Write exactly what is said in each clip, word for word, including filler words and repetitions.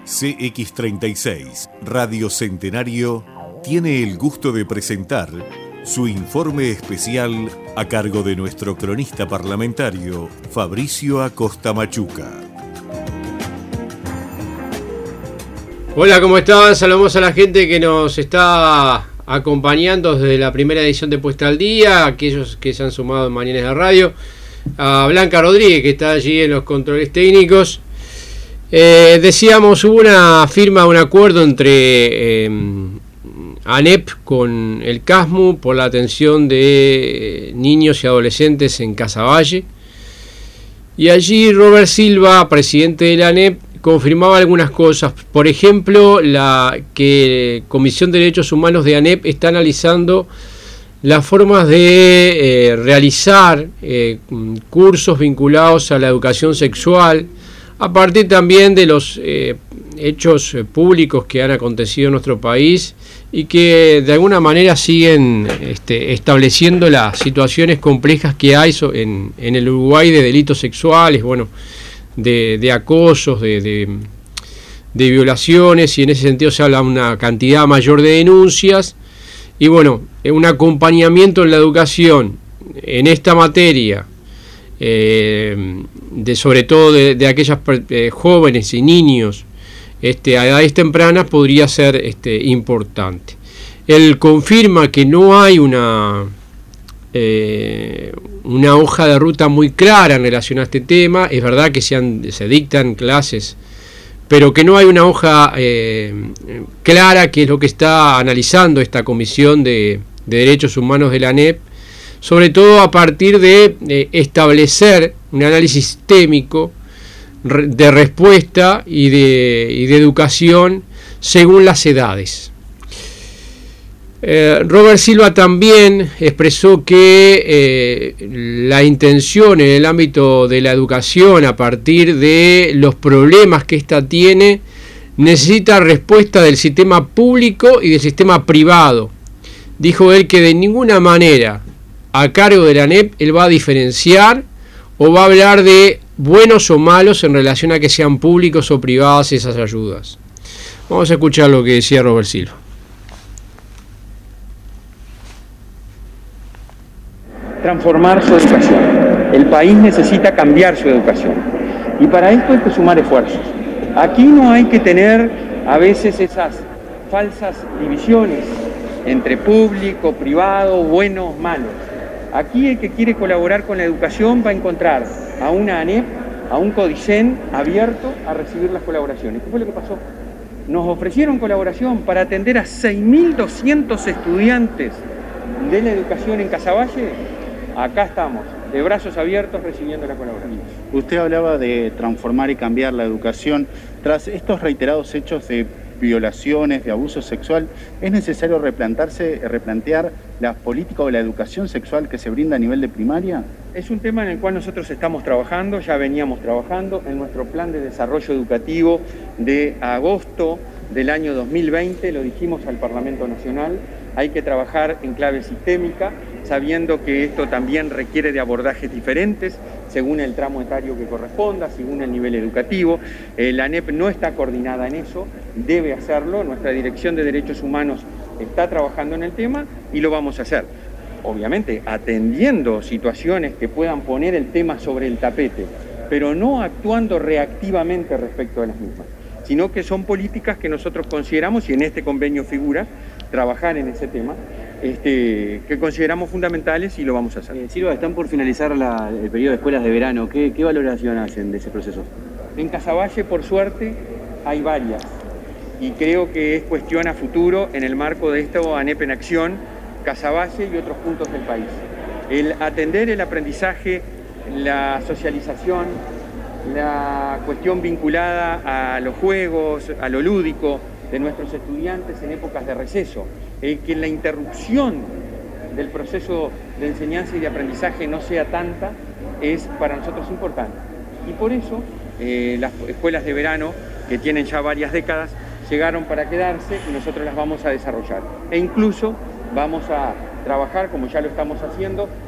C X treinta y seis, Radio Centenario, tiene el gusto de presentar su informe especial a cargo de nuestro cronista parlamentario, Fabricio Acosta Machuca. Hola, ¿cómo están? Saludamos a la gente que nos está acompañando desde la primera edición de Puesta al Día, aquellos que se han sumado en Mañanas de Radio, a Blanca Rodríguez, que está allí en los controles técnicos. Eh, decíamos, hubo una firma, un acuerdo entre eh, ANEP con el CASMU por la atención de niños y adolescentes en Casaballe, y allí Robert Silva, presidente de la ANEP, confirmaba algunas cosas. Por ejemplo, la que Comisión de Derechos Humanos de ANEP está analizando las formas de eh, realizar eh, cursos vinculados a la educación sexual, a partir también de los eh, hechos públicos que han acontecido en nuestro país y que de alguna manera siguen este, estableciendo las situaciones complejas que hay en, en el Uruguay de delitos sexuales, bueno, de, de acosos, de, de, de violaciones, y en ese sentido se habla de una cantidad mayor de denuncias. Y bueno, un acompañamiento en la educación en esta materia, eh, de sobre todo de, de aquellas eh, jóvenes y niños este, a edades tempranas, podría ser este, importante. Él confirma que no hay una, eh, una hoja de ruta muy clara en relación a este tema. Es verdad que se, han, se dictan clases, pero que no hay una hoja eh, clara, que es lo que está analizando esta Comisión de, de Derechos Humanos de la ANEP, sobre todo a partir de eh, establecer un análisis sistémico de respuesta y de, y de educación según las edades. Eh, Robert Silva también expresó que eh, la intención en el ámbito de la educación, a partir de los problemas que ésta tiene, necesita respuesta del sistema público y del sistema privado. Dijo él que de ninguna manera, a cargo de la ANEP, él va a diferenciar o va a hablar de buenos o malos en relación a que sean públicos o privadas esas ayudas. Vamos a escuchar lo que decía Robert Silva. Transformar su educación. El país necesita cambiar su educación. Y para esto hay que sumar esfuerzos. Aquí no hay que tener a veces esas falsas divisiones entre público, privado, buenos, malos. Aquí el que quiere colaborar con la educación va a encontrar a una ANEP, a un CODICEN abierto a recibir las colaboraciones. ¿Qué fue lo que pasó? Nos ofrecieron colaboración para atender a seis mil doscientos estudiantes de la educación en Casaballe. Acá estamos, de brazos abiertos, recibiendo la colaboración. Usted hablaba de transformar y cambiar la educación. Tras estos reiterados hechos de violaciones, de abuso sexual, ¿es necesario replantearse, replantear la política o la educación sexual que se brinda a nivel de primaria? Es un tema en el cual nosotros estamos trabajando, ya veníamos trabajando en nuestro plan de desarrollo educativo de agosto del año dos mil veinte, lo dijimos al Parlamento Nacional. Hay que trabajar en clave sistémica, sabiendo que esto también requiere de abordajes diferentes, según el tramo etario que corresponda, según el nivel educativo. Eh, la ANEP no está coordinada en eso, debe hacerlo. Nuestra Dirección de Derechos Humanos está trabajando en el tema y lo vamos a hacer. Obviamente, atendiendo situaciones que puedan poner el tema sobre el tapete, pero no actuando reactivamente respecto a las mismas, sino que son políticas que nosotros consideramos, y en este convenio figura, trabajar en ese tema, este, que consideramos fundamentales, y lo vamos a hacer. Eh, Silva, están por finalizar la, el periodo de escuelas de verano. ¿Qué, qué valoración hacen de ese proceso? En Casaballe, por suerte, hay varias, y creo que es cuestión a futuro, en el marco de esto, ANEP en Acción, Casaballe y otros puntos del país. El atender el aprendizaje, la socialización, la cuestión vinculada a los juegos, a lo lúdico de nuestros estudiantes en épocas de receso, eh, que la interrupción del proceso de enseñanza y de aprendizaje no sea tanta, es para nosotros importante. Y por eso eh, las escuelas de verano, que tienen ya varias décadas, llegaron para quedarse y nosotros las vamos a desarrollar. E incluso vamos a trabajar, como ya lo estamos haciendo,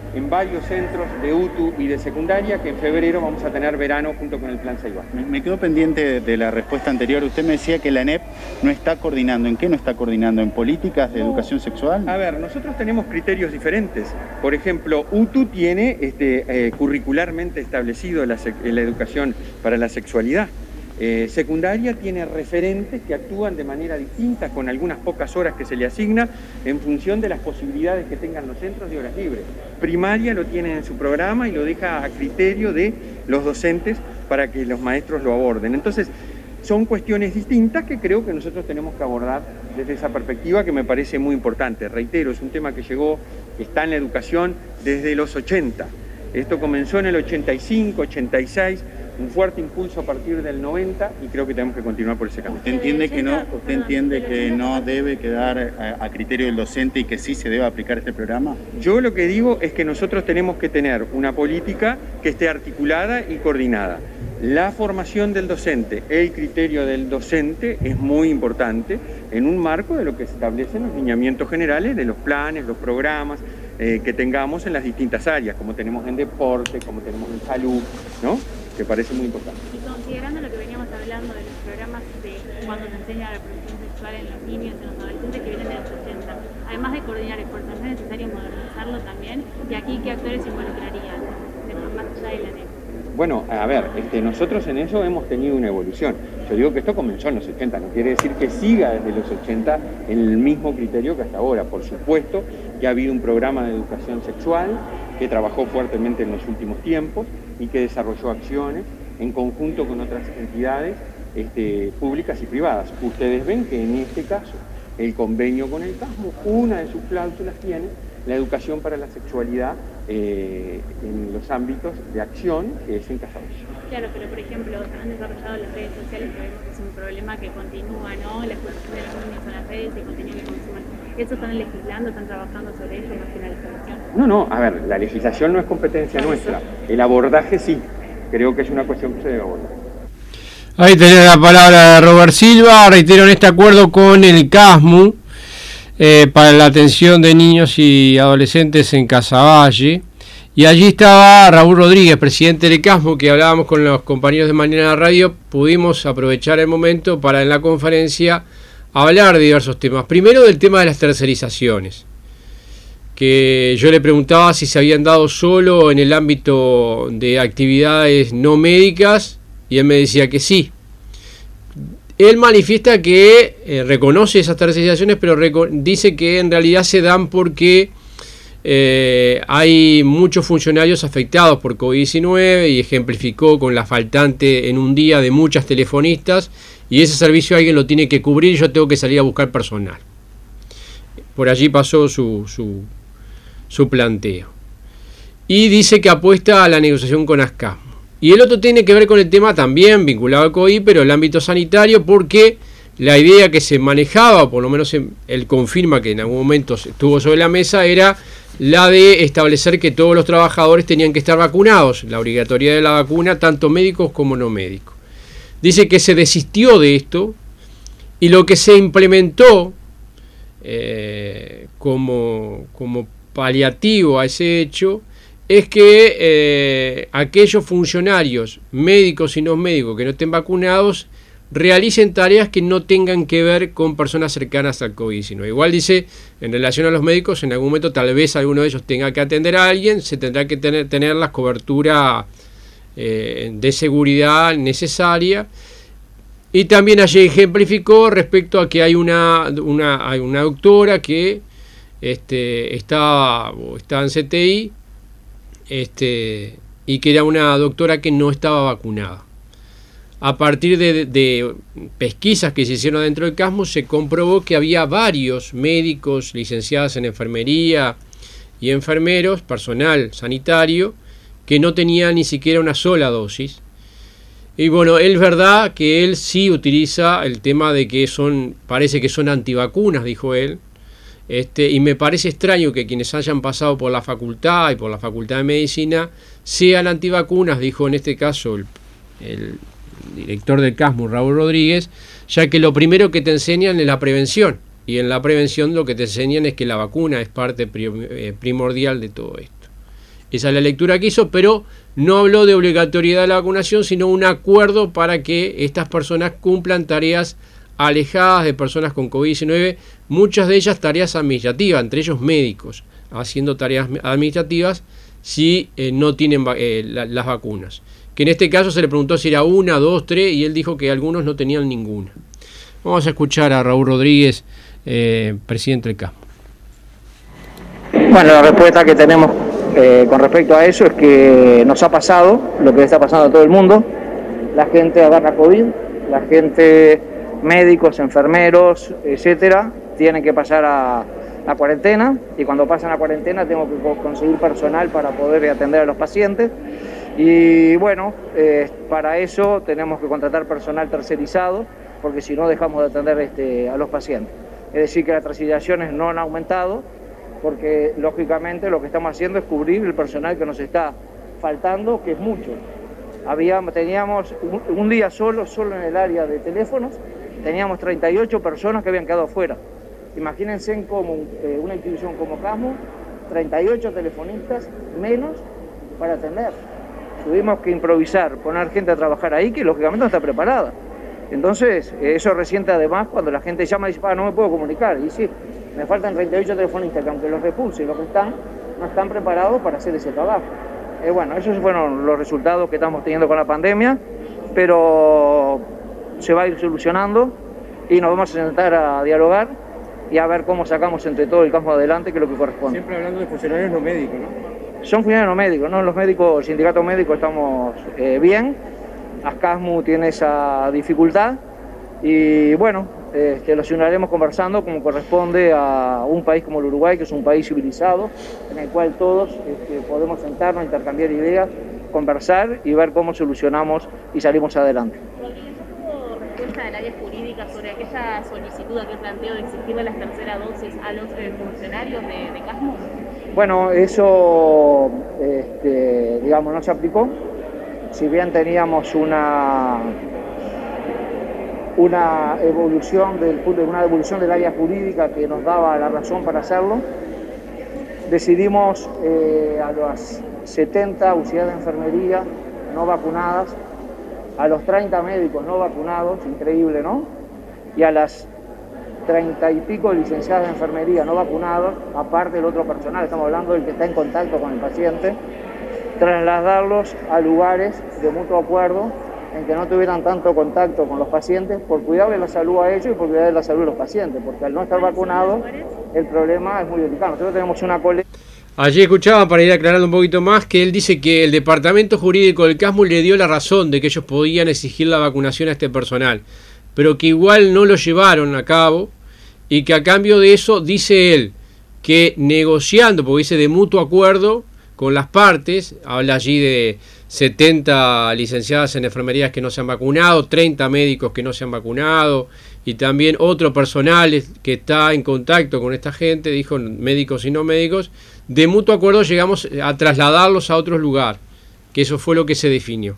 en varios centros de U T U y de secundaria, que en febrero vamos a tener verano junto con el Plan Ceibal. Me, me quedó pendiente de la respuesta anterior. Usted me decía que la A N E P no está coordinando. ¿En qué no está coordinando? ¿En políticas de no. educación sexual? A ver, nosotros tenemos criterios diferentes. Por ejemplo, U T U tiene este, eh, curricularmente establecido la, la educación para la sexualidad. Eh, secundaria tiene referentes que actúan de manera distinta, con algunas pocas horas que se le asigna en función de las posibilidades que tengan los centros de horas libres. Primaria lo tiene en su programa y lo deja a criterio de los docentes para que los maestros lo aborden. Entonces, son cuestiones distintas que creo que nosotros tenemos que abordar desde esa perspectiva, que me parece muy importante. Reitero, es un tema que llegó, que está en la educación desde los ochenta. Esto comenzó en el ochenta y cinco, ochenta y seis, un fuerte impulso a partir del noventa, y creo que tenemos que continuar por ese camino. ¿Usted entiende que no, usted entiende que no debe quedar a, a criterio del docente y que sí se debe aplicar este programa? Yo lo que digo es que nosotros tenemos que tener una política que esté articulada y coordinada. La formación del docente, el criterio del docente es muy importante en un marco de lo que se establecen los lineamientos generales de los planes, los programas eh, que tengamos en las distintas áreas, como tenemos en deporte, como tenemos en salud, ¿no? Que parece muy importante. Y considerando lo que veníamos hablando de los programas de cuando se enseña la reproducción sexual en los niños, en los adolescentes que vienen de los ochenta, además de coordinar esfuerzos, ¿no es necesario modernizarlo también? ¿Y aquí qué actores se involucrarían, de más allá de la N E P? Bueno, a ver, este, nosotros en eso hemos tenido una evolución. Yo digo que esto comenzó en los ochenta, no quiere decir que siga desde los ochenta en el mismo criterio que hasta ahora. Por supuesto que ha habido un programa de educación sexual que trabajó fuertemente en los últimos tiempos y que desarrolló acciones en conjunto con otras entidades este, públicas y privadas. Ustedes ven que en este caso el convenio con el CASMU, una de sus cláusulas tiene la educación para la sexualidad eh, en los ámbitos de acción, que es en Casados. Claro, pero por ejemplo, han desarrollado las redes sociales, que vemos que es un problema que continúa, ¿no? La exposición de los niños a las redes y contenido que consumen. ¿Eso están legislando, están trabajando sobre ello más que la legislación? No, no, a ver, la legislación no es competencia nuestra. El abordaje sí, creo que es una cuestión que se debe abordar. Ahí tenés la palabra de Robert Silva. Reitero, en este acuerdo con el CASMU eh, para la atención de niños y adolescentes en Casaballe. Y allí estaba Raúl Rodríguez, presidente del CASMU, que hablábamos con los compañeros de Mañana Radio. Pudimos aprovechar el momento para en la conferencia hablar de diversos temas. Primero del tema de las tercerizaciones, que yo le preguntaba si se habían dado solo en el ámbito de actividades no médicas, y él me decía que sí. Él manifiesta que eh, reconoce esas tercerizaciones, pero dice que en realidad se dan porque eh, hay muchos funcionarios afectados por COVID diecinueve, y ejemplificó con la faltante en un día de muchas telefonistas, y ese servicio alguien lo tiene que cubrir y yo tengo que salir a buscar personal. Por allí pasó su, su, su planteo. Y dice que apuesta a la negociación con ASCASMU. Y el otro tiene que ver con el tema también vinculado al COVID, pero el ámbito sanitario, porque la idea que se manejaba, o por lo menos él confirma que en algún momento estuvo sobre la mesa, era la de establecer que todos los trabajadores tenían que estar vacunados, la obligatoriedad de la vacuna, tanto médicos como no médicos. Dice que se desistió de esto, y lo que se implementó eh, como, como paliativo a ese hecho es que eh, aquellos funcionarios médicos y no médicos que no estén vacunados realicen tareas que no tengan que ver con personas cercanas al COVID diecinueve. Igual dice, en relación a los médicos, en algún momento tal vez alguno de ellos tenga que atender a alguien, se tendrá que tener, tener la cobertura eh, de seguridad necesaria. Y también allí ejemplificó respecto a que hay una, una, hay una doctora que este, está, está en C T I, Este, y que era una doctora que no estaba vacunada. A partir de, de pesquisas que se hicieron dentro del CASMU, se comprobó que había varios médicos licenciados en enfermería y enfermeros, personal sanitario, que no tenían ni siquiera una sola dosis. Y bueno, es verdad que él sí utiliza el tema de que son, parece que son antivacunas, dijo él. Este, y me parece extraño que quienes hayan pasado por la facultad y por la facultad de medicina sean antivacunas, dijo en este caso el, el director del CASMU, Raúl Rodríguez, ya que lo primero que te enseñan es la prevención, y en la prevención lo que te enseñan es que la vacuna es parte primordial de todo esto. Esa es la lectura que hizo, pero no habló de obligatoriedad de la vacunación, sino un acuerdo para que estas personas cumplan tareas alejadas de personas con COVID diecinueve, muchas de ellas tareas administrativas, entre ellos médicos, haciendo tareas administrativas si eh, no tienen eh, la, las vacunas. Que en este caso se le preguntó si era una, dos, tres, y él dijo que algunos no tenían ninguna. Vamos a escuchar a Raúl Rodríguez, eh, presidente del CASMU. Bueno, la respuesta que tenemos eh, con respecto a eso es que nos ha pasado lo que está pasando a todo el mundo. La gente agarra COVID, la gente, médicos, enfermeros, etcétera, tienen que pasar a la cuarentena, y cuando pasan a cuarentena tengo que conseguir personal para poder atender a los pacientes. Y bueno, eh, para eso tenemos que contratar personal tercerizado, porque si no dejamos de atender este, a los pacientes. Es decir, que las tercerizaciones no han aumentado, porque lógicamente lo que estamos haciendo es cubrir el personal que nos está faltando, que es mucho. Había, teníamos un, un día solo, solo en el área de teléfonos, teníamos treinta y ocho personas que habían quedado fuera. Imagínense en como, eh, una institución como CASMU, treinta y ocho telefonistas menos para atender. Tuvimos que improvisar, poner gente a trabajar ahí que lógicamente no está preparada. Entonces, eso resiente además cuando la gente llama y dice, ah, no me puedo comunicar. Y sí, me faltan treinta y ocho telefonistas que aunque los repulse y los que están, no están preparados para hacer ese trabajo. Eh, bueno, esos fueron los resultados que estamos teniendo con la pandemia, pero se va a ir solucionando y nos vamos a sentar a dialogar y a ver cómo sacamos entre todo el campo adelante, que es lo que corresponde. Siempre hablando de funcionarios no médicos, ¿no? Son funcionarios no médicos, ¿no? Los médicos, el sindicato médico estamos eh, bien, ASCASMU tiene esa dificultad y bueno, este, lo seguiremos conversando como corresponde a un país como el Uruguay, que es un país civilizado, en el cual todos este, podemos sentarnos, intercambiar ideas, conversar y ver cómo solucionamos y salimos adelante. Respuesta del área jurídica sobre aquella solicitud, aquel planteo de exigirle las terceras dosis a los eh, funcionarios de, de CASMU? Bueno, eso este, digamos no se aplicó. Si bien teníamos una una evolución del una evolución del área jurídica que nos daba la razón para hacerlo, decidimos eh, a las setenta auxiliares de enfermería no vacunadas, a los treinta médicos no vacunados, increíble, ¿no? Y a las treinta y pico licenciadas de enfermería no vacunados, aparte del otro personal, estamos hablando del que está en contacto con el paciente, trasladarlos a lugares de mutuo acuerdo en que no tuvieran tanto contacto con los pacientes, por cuidar de la salud a ellos y por cuidar de la salud de los pacientes, porque al no estar vacunados el problema es muy delicado. Nosotros tenemos una colega. Allí escuchaba, para ir aclarando un poquito más, que él dice que el departamento jurídico del CASMU le dio la razón de que ellos podían exigir la vacunación a este personal, pero que igual no lo llevaron a cabo y que a cambio de eso, dice él, que negociando, porque dice de mutuo acuerdo con las partes, habla allí de setenta licenciadas en enfermerías que no se han vacunado, treinta médicos que no se han vacunado y también otro personal que está en contacto con esta gente, dijo médicos y no médicos, de mutuo acuerdo llegamos a trasladarlos a otro lugar, que eso fue lo que se definió.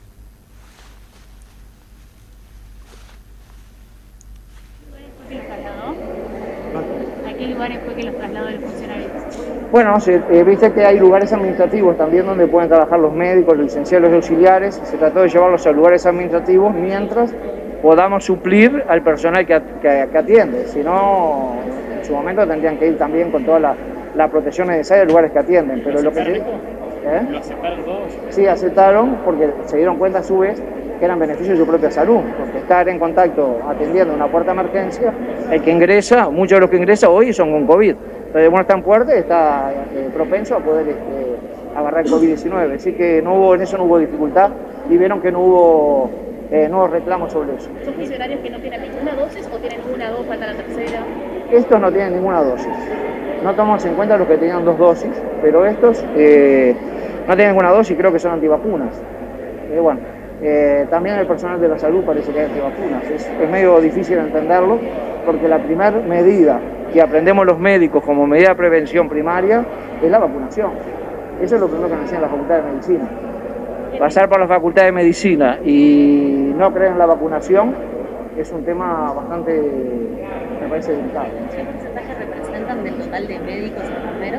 ¿A qué lugares fue que los trasladó el funcionario? Bueno, se, eh, viste que hay lugares administrativos también donde pueden trabajar los médicos, los licenciados, los auxiliares. Se trató de llevarlos a lugares administrativos mientras podamos suplir al personal que, que, que atiende. Si no, en su momento tendrían que ir también con toda la, la protección necesaria a lugares que atienden. Pero lo que se, ¿eh? ¿Lo aceptaron todos? Sí, aceptaron porque se dieron cuenta a su vez que eran beneficios de su propia salud, porque estar en contacto atendiendo una puerta de emergencia, el que ingresa, muchos de los que ingresan hoy son con COVID. Entonces, bueno, está en puerta, está eh, propenso a poder este, agarrar COVID diecinueve. Así que no hubo, en eso no hubo dificultad y vieron que no hubo eh, nuevos reclamos sobre eso. ¿Son funcionarios que no tienen ninguna dosis o tienen una, dos, falta la tercera? Estos no tienen ninguna dosis. No tomamos en cuenta los que tenían dos dosis, pero estos eh, no tienen ninguna dosis y creo que son antivacunas. Eh, bueno, eh, también el personal de la salud parece que hay antivacunas. Es, es medio difícil entenderlo porque la primera medida que aprendemos los médicos como medida de prevención primaria es la vacunación. Eso es lo primero que nos enseña la Facultad de Medicina. Pasar por la Facultad de Medicina y no creer en la vacunación es un tema bastante, me parece, delicado. ¿Qué porcentaje representan del total de médicos y enfermeros?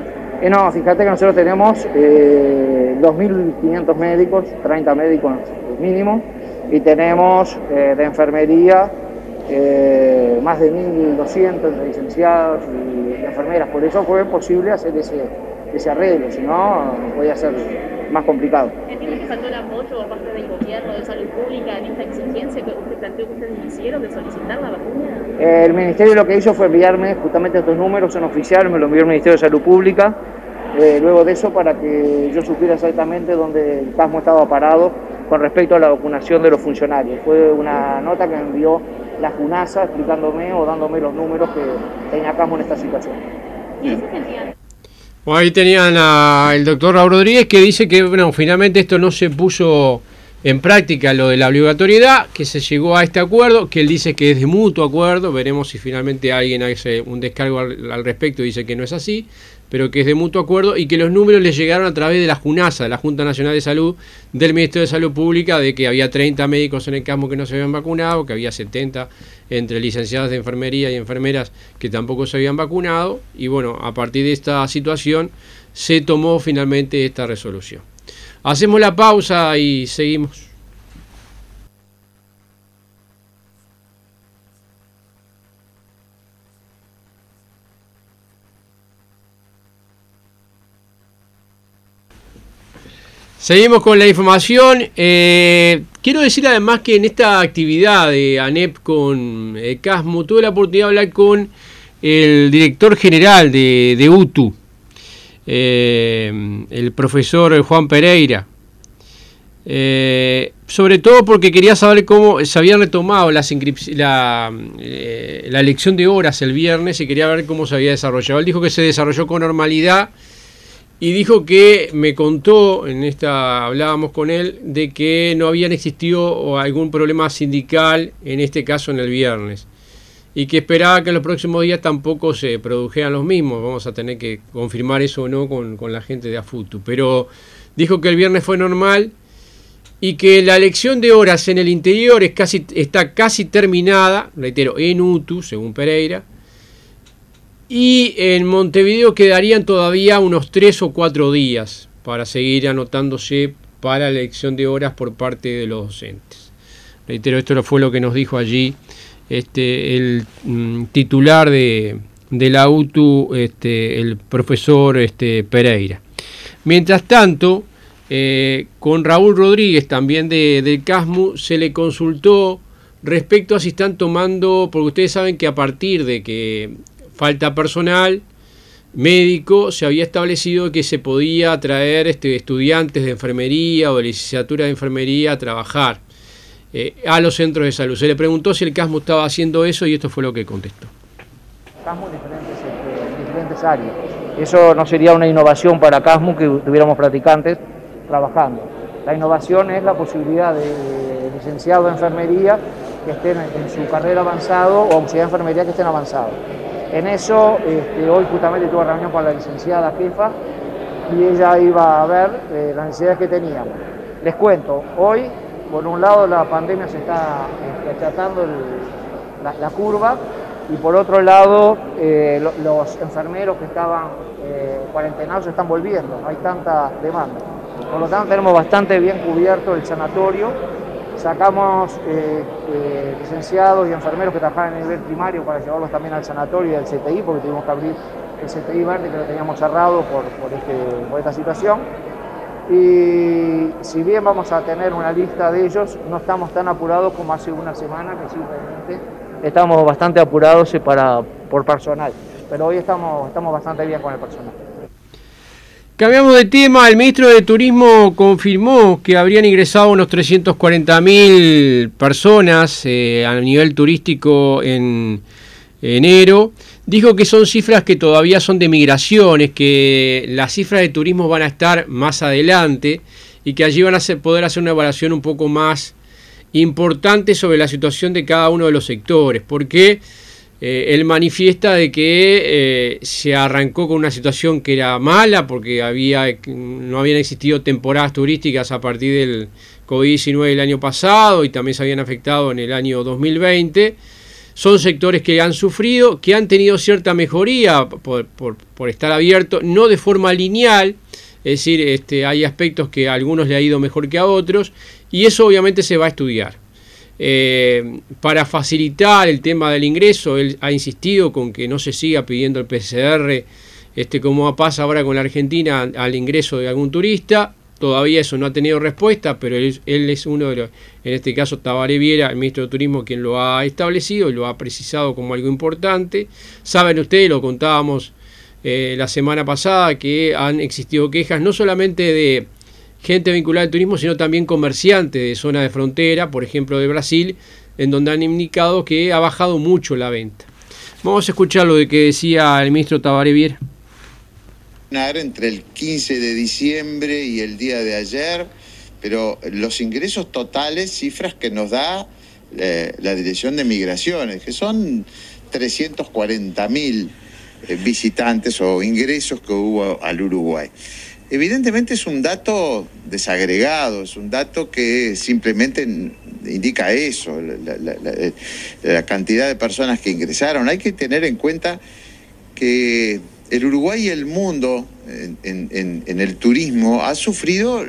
Eh, no, fíjate que nosotros tenemos eh, dos mil quinientos médicos, treinta médicos mínimo, y tenemos eh, de enfermería eh, más de mil doscientos entre licenciados y enfermeras. Por eso fue posible hacer ese, ese arreglo, si no podía ser más complicado. ¿Entiende que faltó el apoyo por parte del gobierno de salud pública en esta exigencia que usted planteó que ustedes hicieron de solicitar la vacuna? Eh, el Ministerio lo que hizo fue enviarme justamente estos números, son oficiales, me lo envió el Ministerio de Salud Pública, eh, luego de eso para que yo supiera exactamente dónde el CASMO estaba parado con respecto a la vacunación de los funcionarios. Fue una nota que me envió la JUNASA explicándome o dándome los números que tenía CASMO en esta situación. ¿Y en ese sentido? Bueno, ahí tenían al doctor Raúl Rodríguez, que dice que bueno, finalmente esto no se puso en práctica, lo de la obligatoriedad, que se llegó a este acuerdo, que él dice que es de mutuo acuerdo. Veremos si finalmente alguien hace un descargo al, al respecto y dice que no es así, pero que es de mutuo acuerdo, y que los números le llegaron a través de la JUNASA, de la Junta Nacional de Salud, del Ministerio de Salud Pública, de que había treinta médicos en el CASMO que no se habían vacunado, que había setenta entre licenciados de enfermería y enfermeras que tampoco se habían vacunado, y bueno, a partir de esta situación se tomó finalmente esta resolución. Hacemos la pausa y seguimos. Seguimos con la información. Eh, quiero decir además que en esta actividad de ANEP con eh, CASMO tuve la oportunidad de hablar con el director general de, de U T U, eh, el profesor Juan Pereira. Eh, sobre todo porque quería saber cómo se habían retomado las la, eh, la elección de horas el viernes y quería ver cómo se había desarrollado. Él dijo que se desarrolló con normalidad. Y dijo que me contó, en esta hablábamos con él, de que no habían existido algún problema sindical, en este caso en el viernes. Y que esperaba que en los próximos días tampoco se produjeran los mismos. Vamos a tener que confirmar eso o no con, con la gente de AFUTU. Pero dijo que el viernes fue normal y que la elección de horas en el interior es casi, está casi terminada, reitero, en U T U, según Pereira. Y en Montevideo quedarían todavía unos tres o cuatro días para seguir anotándose para la elección de horas por parte de los docentes. Reitero, esto fue lo que nos dijo allí este, el mm, titular de, de la U T U, este, el profesor este, Pereira. Mientras tanto, eh, con Raúl Rodríguez, también de, del CASMU, se le consultó respecto a si están tomando, porque ustedes saben que a partir de que falta personal médico, se había establecido que se podía traer este, estudiantes de enfermería o de licenciatura de enfermería a trabajar eh, a los centros de salud. Se le preguntó si el CASMO estaba haciendo eso y esto fue lo que contestó. CASMO en diferentes, en diferentes áreas. Eso no sería una innovación para CASMO que tuviéramos practicantes trabajando. La innovación es la posibilidad de, de licenciados de enfermería que estén en su carrera avanzado o auxiliar de enfermería que estén avanzados. En eso, este, hoy justamente tuve reunión con la licenciada jefa y ella iba a ver eh, las necesidades que teníamos. Les cuento, hoy, por un lado, la pandemia se está este, achatando el, la, la curva y por otro lado, eh, lo, los enfermeros que estaban eh, cuarentenados se están volviendo, no hay tanta demanda. Por lo tanto, tenemos bastante bien cubierto el sanatorio. Sacamos eh, eh, licenciados y enfermeros que trabajaban en el nivel primario para llevarlos también al sanatorio y al C T I, porque tuvimos que abrir el C T I verde que lo teníamos cerrado por, por, este, por esta situación. Y si bien vamos a tener una lista de ellos, no estamos tan apurados como hace una semana, que sí, realmente estamos bastante apurados para, por personal. Pero hoy estamos, estamos bastante bien con el personal. Cambiamos de tema. El ministro de Turismo confirmó que habrían ingresado unos trescientas cuarenta mil personas eh, a nivel turístico en enero. Dijo que son cifras que todavía son de migraciones, que las cifras de turismo van a estar más adelante y que allí van a hacer, poder hacer una evaluación un poco más importante sobre la situación de cada uno de los sectores, porque Eh, él manifiesta de que eh, se arrancó con una situación que era mala porque había, no habían existido temporadas turísticas a partir del COVID diecinueve del año pasado y también se habían afectado en el año dos mil veinte. son sectores que han sufrido, que han tenido cierta mejoría por, por, por estar abiertos, no de forma lineal, es decir, este, hay aspectos que a algunos le ha ido mejor que a otros, y eso obviamente se va a estudiar. Eh, para facilitar el tema del ingreso, él ha insistido con que no se siga pidiendo el P C R, este, como pasa ahora con la Argentina, al ingreso de algún turista. Todavía eso no ha tenido respuesta, pero él, él es uno de los, en este caso Tabaré Viera, el ministro de Turismo, quien lo ha establecido y lo ha precisado como algo importante. Saben ustedes, lo contábamos eh, la semana pasada, que han existido quejas no solamente de gente vinculada al turismo, sino también comerciantes de zona de frontera, por ejemplo de Brasil, en donde han indicado que ha bajado mucho la venta. Vamos a escuchar lo de que decía el ministro Tabaré Viera. Entre el quince de diciembre y el día de ayer, pero los ingresos totales, cifras que nos da eh, la Dirección de Migraciones, que son trescientos cuarenta mil eh, visitantes o ingresos que hubo al Uruguay. Evidentemente es un dato desagregado, es un dato que simplemente indica eso, la, la, la, la cantidad de personas que ingresaron. Hay que tener en cuenta que el Uruguay y el mundo en, en, en el turismo ha sufrido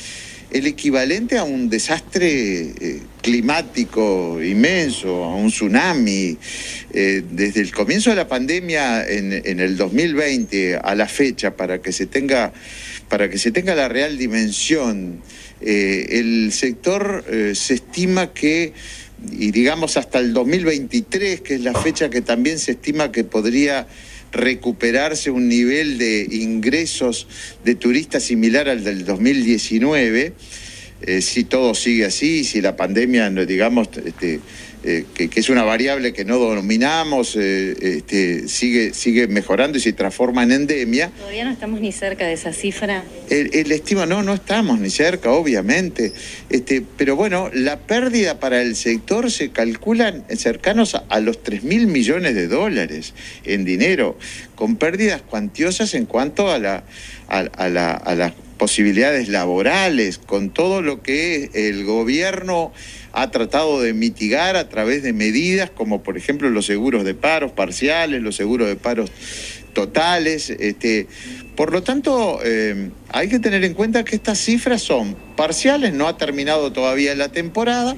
el equivalente a un desastre eh, climático inmenso, a un tsunami. Eh, desde el comienzo de la pandemia en, en el dos mil veinte a la fecha, para que se tenga, para que se tenga la real dimensión, eh, el sector eh, se estima que, y digamos hasta el dos mil veintitrés, que es la fecha que también se estima que podría recuperarse un nivel de ingresos de turistas similar al del dos mil diecinueve, eh, si todo sigue así, si la pandemia, digamos, este, eh, que, que es una variable que no dominamos, eh, este, sigue, sigue mejorando y se transforma en endemia. ¿Todavía no estamos ni cerca de esa cifra? El, el estima, no, no estamos ni cerca, obviamente. Este, pero bueno, la pérdida para el sector se calculan cercanos a, a los tres mil millones de dólares en dinero, con pérdidas cuantiosas en cuanto a la, a, a la, a las posibilidades laborales, con todo lo que el gobierno ha tratado de mitigar a través de medidas como por ejemplo los seguros de paros parciales, los seguros de paros totales. Este, por lo tanto, eh, hay que tener en cuenta que estas cifras son parciales, no ha terminado todavía la temporada.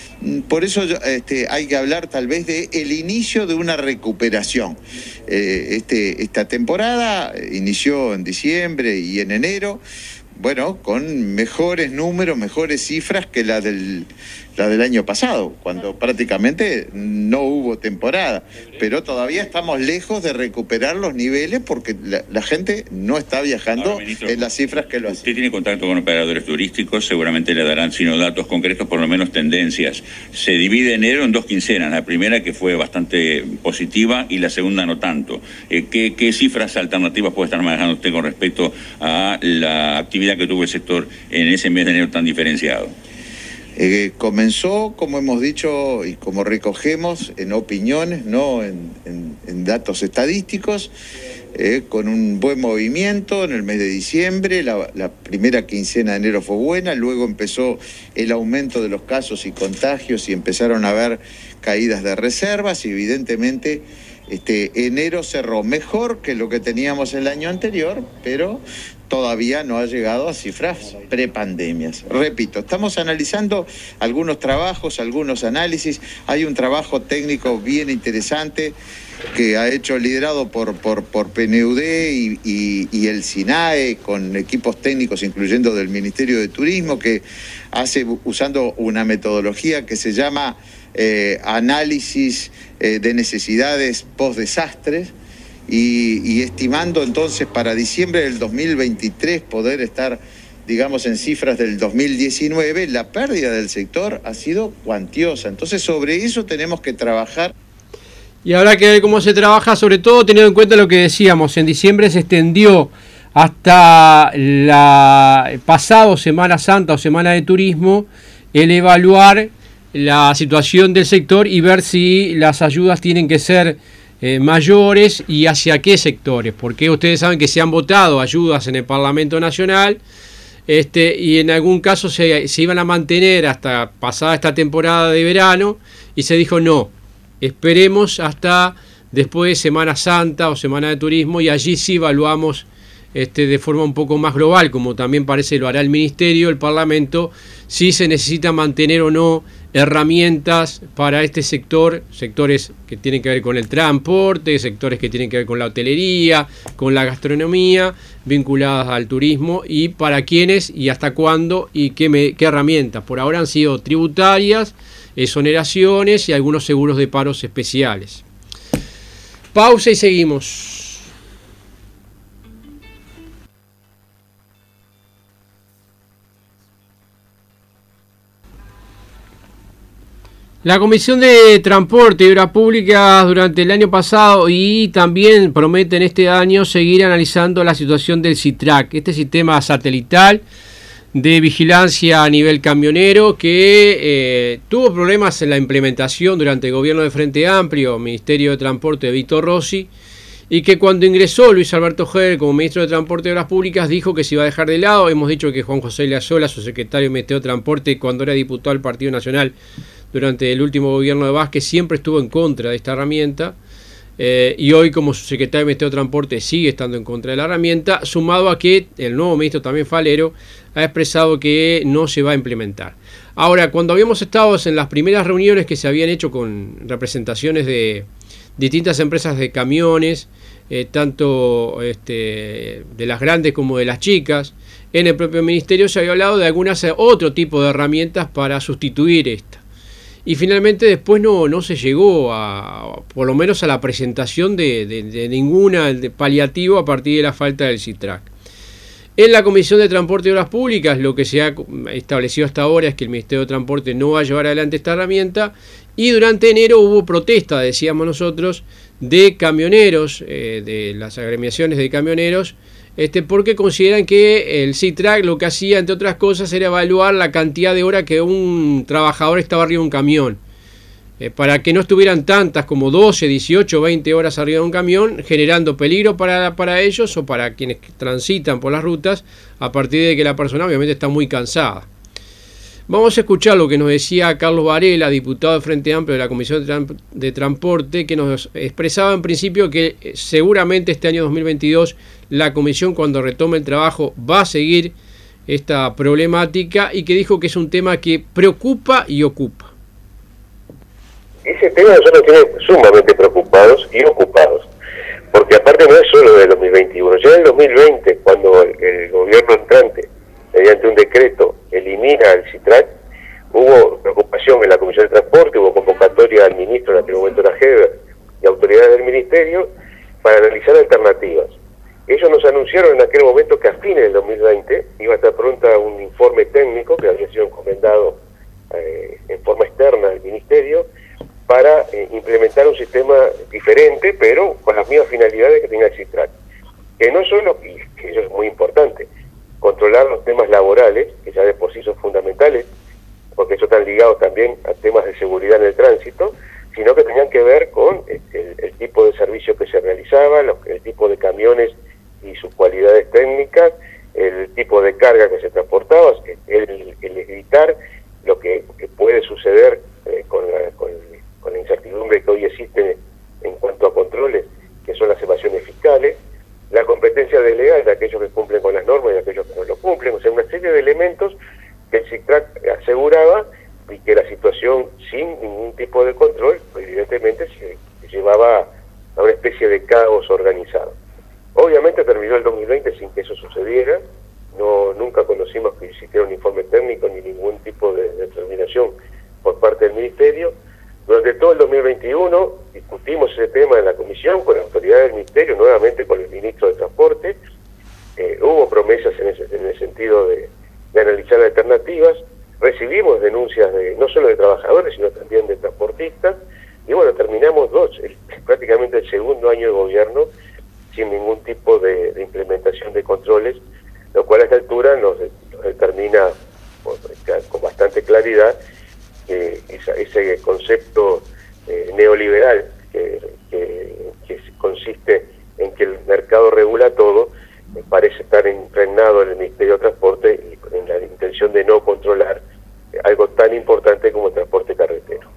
Por eso este, hay que hablar tal vez de el inicio de una recuperación. Eh, este, esta temporada inició en diciembre y en enero, bueno, con mejores números, mejores cifras que la del, la del año pasado, cuando prácticamente no hubo temporada. Pero todavía estamos lejos de recuperar los niveles porque la, la gente no está viajando. Ahora, ministro, en las cifras que lo hacen. Usted tiene contacto con operadores turísticos, seguramente le darán, sino datos concretos, por lo menos tendencias. Se divide enero en dos quincenas, la primera que fue bastante positiva y la segunda no tanto. Eh, ¿qué, ¿Qué cifras alternativas puede estar manejando usted con respecto a la actividad que tuvo el sector en ese mes de enero tan diferenciado? Eh, comenzó, como hemos dicho y como recogemos, en opiniones, no en, en, en datos estadísticos, eh, con un buen movimiento en el mes de diciembre. La, la primera quincena de enero fue buena, luego empezó el aumento de los casos y contagios y empezaron a haber caídas de reservas y evidentemente este, enero cerró mejor que lo que teníamos el año anterior, pero todavía no ha llegado a cifras prepandemias. Repito, estamos analizando algunos trabajos, algunos análisis. Hay un trabajo técnico bien interesante que ha hecho liderado por, por, por P N U D y, y, y el SINAE, con equipos técnicos incluyendo del Ministerio de Turismo, que hace usando una metodología que se llama eh, análisis eh, de necesidades post-desastres. Y, y estimando entonces para diciembre del dos mil veintitrés poder estar, digamos, en cifras del dos mil diecinueve, la pérdida del sector ha sido cuantiosa. Entonces sobre eso tenemos que trabajar. Y habrá que ver cómo se trabaja, sobre todo teniendo en cuenta lo que decíamos, en diciembre se extendió hasta la pasado Semana Santa o Semana de Turismo el evaluar la situación del sector y ver si las ayudas tienen que ser Eh, mayores y hacia qué sectores, porque ustedes saben que se han votado ayudas en el Parlamento Nacional este, y en algún caso se, se iban a mantener hasta pasada esta temporada de verano y se dijo no, esperemos hasta después de Semana Santa o Semana de Turismo, y allí sí evaluamos este, de forma un poco más global, como también parece lo hará el Ministerio, el Parlamento, si se necesita mantener o no herramientas para este sector, sectores que tienen que ver con el transporte, sectores que tienen que ver con la hotelería, con la gastronomía, vinculadas al turismo, y para quiénes y hasta cuándo y qué, me, qué herramientas. Por ahora han sido tributarias, exoneraciones y algunos seguros de paros especiales. Pausa y seguimos. La Comisión de Transporte y Obras Públicas durante el año pasado y también prometen este año seguir analizando la situación del SITRAC, este sistema satelital de vigilancia a nivel camionero que eh, tuvo problemas en la implementación durante el gobierno de Frente Amplio, Ministerio de Transporte de Víctor Rossi, y que cuando ingresó Luis Alberto Heger como ministro de Transporte y Obras Públicas dijo que se iba a dejar de lado. Hemos dicho que Juan José Lazola, su secretario de Ministerio de Transporte, cuando era diputado del Partido Nacional durante el último gobierno de Vázquez, siempre estuvo en contra de esta herramienta, eh, y hoy como su secretario de Ministerio de Transporte sigue estando en contra de la herramienta, sumado a que el nuevo ministro también Falero ha expresado que no se va a implementar. Ahora, cuando habíamos estado en las primeras reuniones que se habían hecho con representaciones de distintas empresas de camiones, eh, tanto este, de las grandes como de las chicas, en el propio ministerio se había hablado de algunas otro tipo de herramientas para sustituir esta. Y finalmente después no, no se llegó a, por lo menos a la presentación de, de, de ninguna de paliativo a partir de la falta del SITRAC. En la Comisión de Transporte y Obras Públicas lo que se ha establecido hasta ahora es que el Ministerio de Transporte no va a llevar adelante esta herramienta, y durante enero hubo protesta, decíamos nosotros, de camioneros, eh, de las agremiaciones de camioneros, este, porque consideran que el SITRAC lo que hacía, entre otras cosas, era evaluar la cantidad de horas que un trabajador estaba arriba de un camión. Eh, para que no estuvieran tantas como doce, dieciocho, veinte horas arriba de un camión, generando peligro para, para ellos o para quienes transitan por las rutas, a partir de que la persona obviamente está muy cansada. Vamos a escuchar lo que nos decía Carlos Varela, diputado de Frente Amplio de la Comisión de, Tran- de Transporte, que nos expresaba en principio que seguramente este año dos mil veintidós la Comisión, cuando retome el trabajo, va a seguir esta problemática, y que dijo que es un tema que preocupa y ocupa. Ese tema nosotros nos tiene sumamente preocupados y ocupados, porque aparte no es solo del dos mil veintiuno, ya en el dos mil veinte, cuando el, el gobierno entrante, mediante un decreto, elimina el SITRAC, hubo preocupación en la Comisión de Transporte, hubo convocatoria al ministro, en aquel momento era Heger, y autoridades del Ministerio, para analizar alternativas. Ellos nos anunciaron en aquel momento que a fines del dos mil veinte iba a estar pronta un informe técnico que había sido encomendado eh, en forma externa al Ministerio, para eh, implementar un sistema diferente, pero con las mismas finalidades que tenía el SITRAC. Que no solo, y que eso es muy importante, controlar los temas laborales, que ya de por sí son fundamentales, porque eso están ligados también a temas de seguridad en el tránsito, sino que tenían que ver con el, el, el tipo de servicio que se realizaba, los, el tipo de camiones y sus cualidades técnicas, el tipo de carga que se transportaba, el, el evitar lo que, que puede suceder eh, con, la, con, con la incertidumbre que hoy existe en cuanto a controles, que son las evasiones fiscales, la competencia desleal de aquellos que cumplen con las normas y de aquellos que no lo cumplen, o sea, una serie de elementos que el SITRAC aseguraba, y que la situación sin ningún tipo de control, evidentemente se, se llevaba a una especie de caos organizado. Obviamente terminó el dos mil veinte sin que eso sucediera, no nunca conocimos que existiera un informe técnico ni ningún tipo de determinación por parte del Ministerio. Durante todo el dos mil veintiuno discutimos ese tema en la comisión con la autoridad del Ministerio, nuevamente con el ministro de Transporte. Eh, hubo promesas en ese, en el sentido de, de analizar alternativas. Recibimos denuncias de no solo de trabajadores, sino también de transportistas. Y bueno, terminamos dos, el, prácticamente el segundo año de gobierno sin ningún tipo de, de implementación de controles, lo cual a esta altura nos, nos determina con, con bastante claridad que esa, ese concepto eh, neoliberal que, que, que consiste en que el mercado regula todo, eh, parece estar impregnado en el Ministerio de Transporte y en la intención de no controlar eh, algo tan importante como el transporte carretero.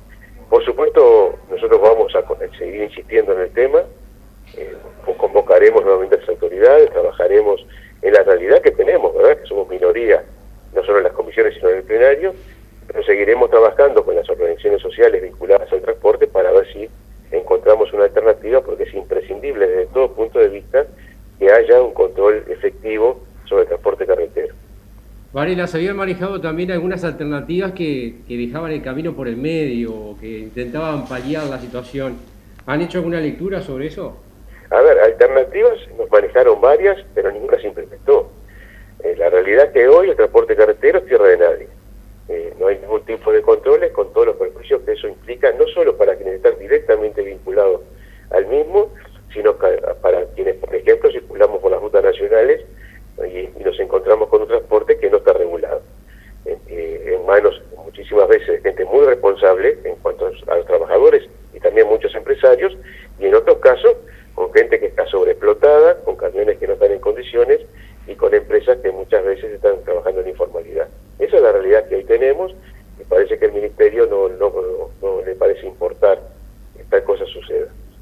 Por supuesto, nosotros vamos a seguir insistiendo en el tema, eh, convocaremos nuevamente a las autoridades, trabajaremos en la realidad que tenemos, ¿verdad? Que somos minoría, no solo en las comisiones, sino en el plenario, pero seguiremos trabajando con las organizaciones sociales vinculadas al transporte para ver si encontramos una alternativa, porque es imprescindible desde todo punto de vista que haya un control efectivo sobre el transporte carretero. Varela, se habían manejado también algunas alternativas que, que dejaban el camino por el medio, o que intentaban paliar la situación. ¿Han hecho alguna lectura sobre eso? A ver, alternativas nos manejaron varias, pero ninguna se implementó. Eh, la realidad es que hoy el transporte carretero es tierra de nadie. Eh, no hay ningún tipo de controles con todos los perjuicios que eso implica, no solo para quienes están directamente vinculados al mismo, sino para quienes, por ejemplo, circulamos por las rutas nacionales y, y nos encontramos con un transporte que no está regulado. En, eh, en manos muchísimas veces de gente muy responsable en cuanto a los trabajadores y también muchos empresarios, y en otros casos con gente que está sobreexplotada, con camiones que no están en condiciones y con empresas que muchas veces están trabajando en informalidad. Esa es la realidad que hoy tenemos y parece que el Ministerio no, no, no, no le parece importar que tal cosa suceda.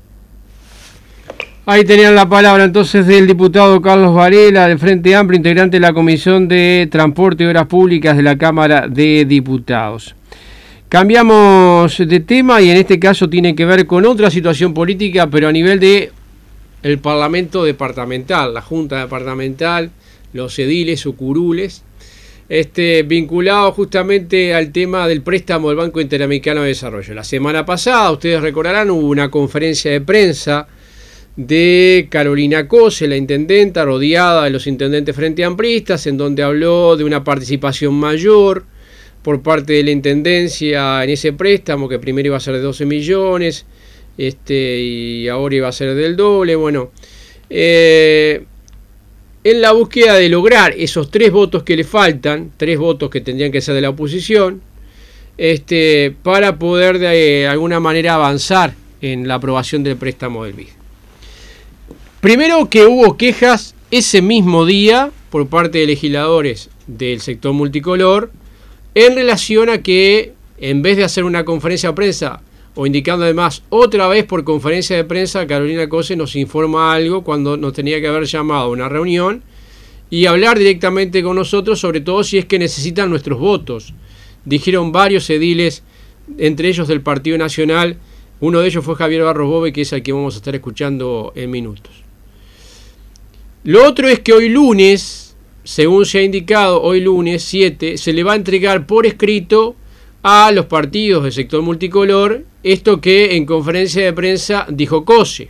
Ahí tenían la palabra entonces del diputado Carlos Varela, del Frente Amplio, integrante de la Comisión de Transporte y Obras Públicas de la Cámara de Diputados. Cambiamos de tema y en este caso tiene que ver con otra situación política, pero a nivel de el Parlamento departamental, la Junta departamental, los ediles o curules, este, vinculado justamente al tema del préstamo del Banco Interamericano de Desarrollo. La semana pasada, ustedes recordarán, hubo una conferencia de prensa de Carolina Cose, la intendenta, rodeada de los intendentes frente amplistas, en donde habló de una participación mayor por parte de la intendencia en ese préstamo, que primero iba a ser de doce millones, este, y ahora iba a ser del doble. Bueno, eh, en la búsqueda de lograr esos tres votos que le faltan, tres votos que tendrían que ser de la oposición, este, para poder de alguna manera avanzar en la aprobación del préstamo del B I D. Primero que hubo quejas ese mismo día por parte de legisladores del sector multicolor en relación a que en vez de hacer una conferencia de prensa o indicando además otra vez por conferencia de prensa, Carolina Cose nos informa algo cuando nos tenía que haber llamado a una reunión y hablar directamente con nosotros, sobre todo si es que necesitan nuestros votos. Dijeron varios ediles, entre ellos del Partido Nacional, uno de ellos fue Javier Barros Bove, que es el que vamos a estar escuchando en minutos. Lo otro es que hoy lunes, según se ha indicado, hoy lunes siete, se le va a entregar por escrito a los partidos del sector multicolor esto que en conferencia de prensa dijo Cose.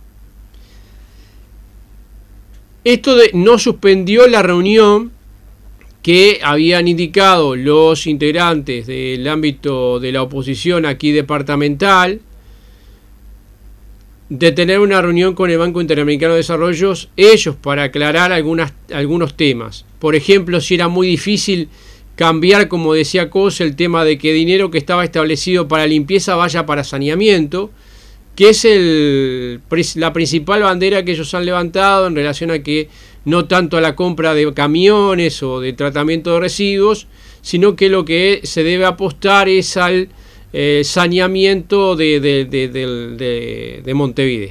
Esto de, no suspendió la reunión que habían indicado los integrantes del ámbito de la oposición aquí departamental, de tener una reunión con el Banco Interamericano de Desarrollo, ellos para aclarar algunas, algunos temas. Por ejemplo, si era muy difícil cambiar, como decía Cose, el tema de que dinero que estaba establecido para limpieza vaya para saneamiento, que es el, la principal bandera que ellos han levantado en relación a que no tanto a la compra de camiones o de tratamiento de residuos, sino que lo que se debe apostar es al Eh, saneamiento de, de, de, de, de, de Montevideo.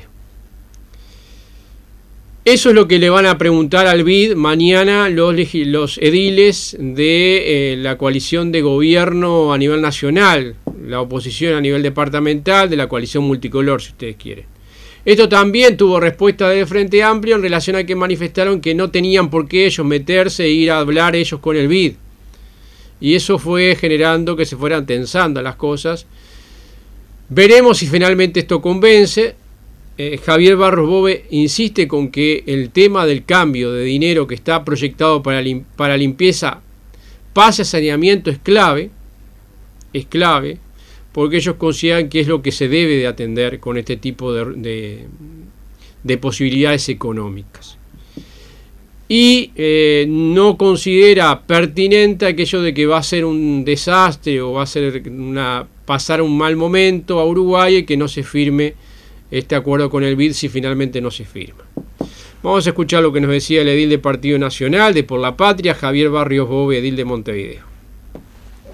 Eso es lo que le van a preguntar al B I D mañana los, los ediles de eh, la coalición de gobierno a nivel nacional, la oposición a nivel departamental, de la coalición multicolor, si ustedes quieren. Esto también tuvo respuesta del Frente Amplio en relación a que manifestaron que no tenían por qué ellos meterse e ir a hablar ellos con el B I D. Y eso fue generando que se fueran tensando las cosas. Veremos si finalmente esto convence. Eh, Javier Barros Bove insiste con que el tema del cambio de dinero que está proyectado para, lim para limpieza pase a saneamiento es clave. Es clave porque ellos consideran que es lo que se debe de atender con este tipo de, de, de posibilidades económicas. Y eh, no considera pertinente aquello de que va a ser un desastre o va a ser una, pasar un mal momento a Uruguay y que no se firme este acuerdo con el B I D si finalmente no se firma. Vamos a escuchar lo que nos decía el edil de Partido Nacional de Por la Patria, Javier Barrios Bove, edil de Montevideo.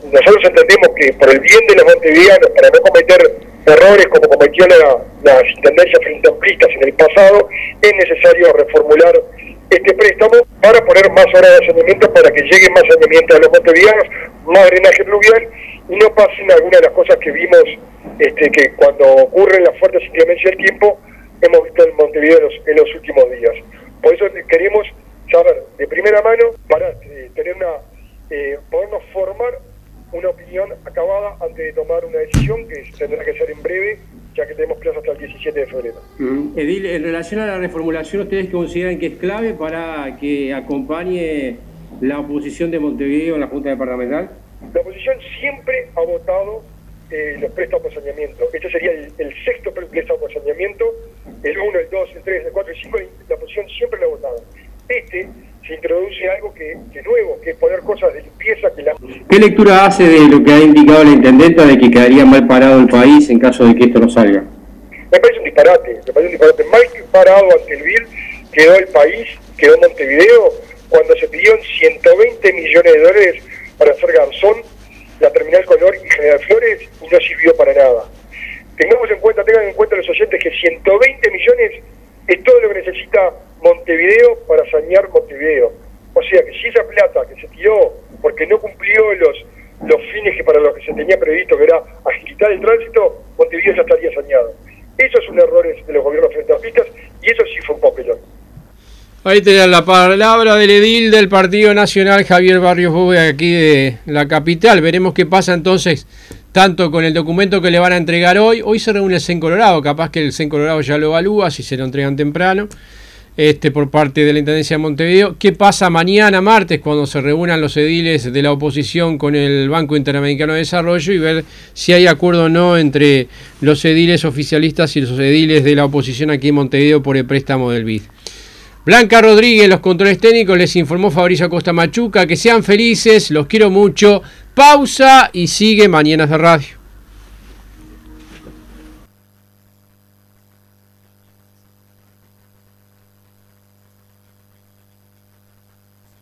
nosotros entendemos que por el bien de los montevideanos, para no cometer errores como cometió la, las intendencias frentamplistas en el pasado, es necesario reformular este préstamo para poner más horas de saneamiento, para que llegue más saneamiento a los montevideanos, más drenaje pluvial, y no pasen algunas de las cosas que vimos, este, que cuando ocurren las fuertes inclemencias del tiempo, hemos visto en Montevideo en los, en los últimos días. Por eso queremos saber de primera mano, para eh, tener una, eh, podernos formar una opinión acabada antes de tomar una decisión que tendrá que ser en breve, ya que tenemos plazo hasta el diecisiete de febrero. Mm. Edil, en relación a la reformulación, ¿ustedes consideran que es clave para que acompañe la oposición de Montevideo en la Junta Departamental? La oposición siempre ha votado eh, los préstamos de saneamiento. Este sería el, el sexto préstamo de saneamiento, el uno, el dos, el tres, el cuatro, el cinco, y la oposición siempre lo ha votado. Este se introduce algo que, que nuevo, que es poner cosas de limpieza que la... ¿Qué lectura hace de lo que ha indicado la intendenta de que quedaría mal parado el país en caso de que esto no salga? Me parece un disparate, me parece un disparate. Mal parado ante el B I L quedó el país, quedó Montevideo, cuando se pidieron ciento veinte millones de dólares para hacer Garzón, la Terminal Color y General Flores, y no sirvió para nada. Tengamos en cuenta, tengan en cuenta los oyentes que ciento veinte millones es todo lo que necesita Montevideo para sanear Montevideo. O sea que si esa plata que se tiró porque no cumplió los los fines que para los que se tenía previsto, que era agilitar el tránsito, Montevideo ya estaría saneado. Esos son errores de los gobiernos frentamplistas y eso sí fue un papelón. Ahí tenían la palabra del edil del Partido Nacional, Javier Barrios Bove, aquí de la capital. Veremos qué pasa entonces, tanto con el documento que le van a entregar hoy. Hoy se reúne el C E N Colorado, capaz que el C E N Colorado ya lo evalúa, si se lo entregan temprano, este por parte de la Intendencia de Montevideo. ¿Qué pasa mañana, martes, cuando se reúnan los ediles de la oposición con el Banco Interamericano de Desarrollo y ver si hay acuerdo o no entre los ediles oficialistas y los ediles de la oposición aquí en Montevideo por el préstamo del B I D? Blanca Rodríguez, los controles técnicos, les informó Fabricio Acosta Machuca. Que sean felices, los quiero mucho. Pausa y sigue Mañanas de Radio.